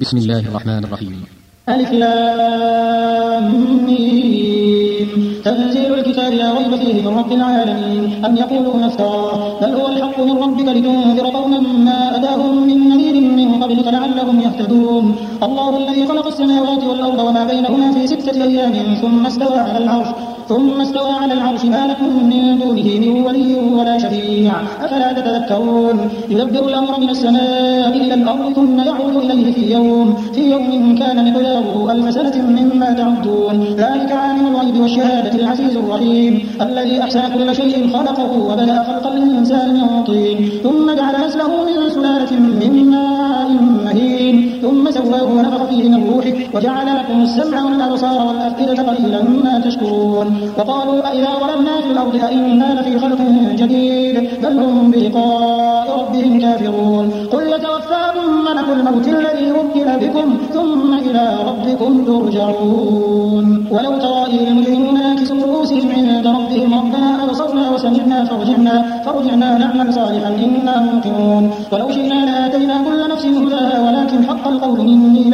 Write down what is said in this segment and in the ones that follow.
بسم الله الرحمن الرحيم. ألف لام ميم. تنزيل الكتاب لا ريب فيه من رب العالمين. أم يقولون افتراه بل هو الحق من ربك لتنذر قوما ما أتاهم من نذير من قبلك لعلهم يهتدون. الله الذي خلق السماوات والأرض وما بينهما في 6 أيام ثم استوى على العرش ما لكم من دونه من ولي ولا شفيع أفلا تتذكرون. يدبر الأمر من السماء إلى الأرض ثم يعود إليه في يوم كان مقداره 1000 سنة مما تعدون. ذلك عالم الغيب والشهادة العزيز الرحيم الذي أحسن كل شيء خلقه وبدأ خلق الإنسان من طين ثم جعل نسله من سلالة من ماء مهين ثم سواه ونفخ فيه من روحه وجعل لكم السمع والأبصار والأفئدة قليلا ما تشكرون. وقالوا أإذا ظلمنا في الأرض أإنا لفي خلق جديد بل هم بلقاء ربهم كافرون. قل يتوفاكم ملك الموت الذي وكل بكم ثم إلى ربكم ترجعون. ولو ترى إذ المجرمون ناكسوا رؤوسهم عند ربهم ربنا أبصرنا وسمعنا فارجعنا نعمل صالحا إنا موقنون. ولو شئنا لآتينا كل نفس هداها ولكن حق القول مني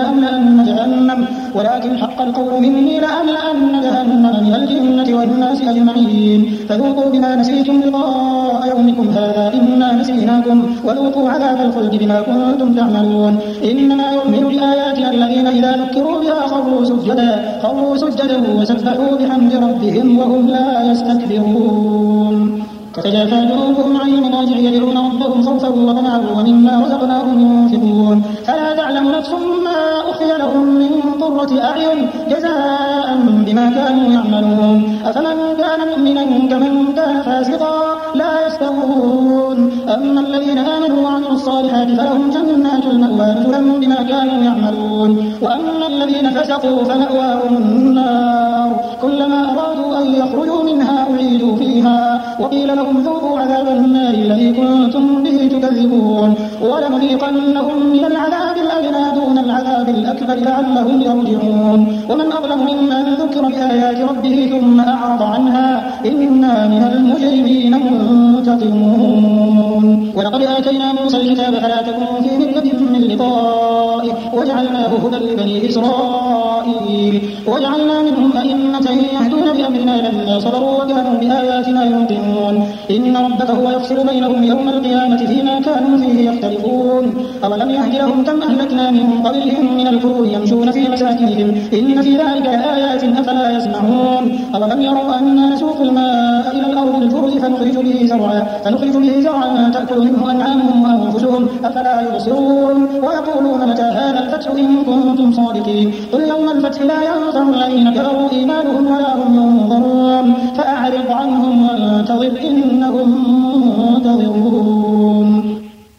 لأملأن جهنم من الجنة والناس أجمعين. فذوقوا بما نسيتم لقاء يومكم هذا إنا نسيناكم وذوقوا عذاب الخلد بما كنتم تعملون. إنما يؤمن بآياتنا الذين إذا ذكروا بها خروا سجدا وسبحوا بحمد ربهم وهم لا يستكبرون. تتجافى جنوبهم عن المضاجع يدعون ربهم خوفا وطمعا ومما رزقناهم ينفقون. فلا تعلم نفس ما أخفي لهم من قرة أعين جزاء بما كانوا يعملون. أفمن كان مؤمنا كمن كان فاسقا لا يستوون. أما الذين آمنوا وعملوا الصالحات فلهم جنات المأوى نزلا بما كانوا يعملون. وأما الذين فسقوا فمأواهم النار كلما أرادوا أن يخرجوا منها أعيدوا فيها وقيل لهم ذوقوا عذاب النار الذي كنتم به تكذبون. ولنذيقنهم من العذاب الأدنى دون العذاب الأكبر لعلهم يرجعون. ومن أظلم ممن ذكر بآيات ربه ثم أعرض عنها إنا من المجرمين منتقمون. ولقد آتينا موسى الكتاب فلا تكن في مرية من لقائه وجعلناه هدى لبني إسرائيل وجعلنا منهم أئمة يهدون بأمرنا لما صبروا وكانوا بآياتنا يوقنون. إن ربك هو يفصل بينهم يوم القيامة فيما كانوا فيه يختلفون. أولم يهد لهم كم أهلكنا من قبلهم من القرون يمشون في مساكنهم إن في ذلك لآيات أفلا يسمعون. أولم يروا أنا نسوق الماء إلى الأرض الجرز فنخرج به زرعا تأكل منه أنعامهم وأنفسهم أفلا يبصرون. ويقولون متى هذا الفتح إن كنتم صادقين. قل يوم الفتح لا ينفع الذين كفروا إيمانهم ولا هم ينظرون. فأعرض عنهم وانتظر إنهم منتظرون.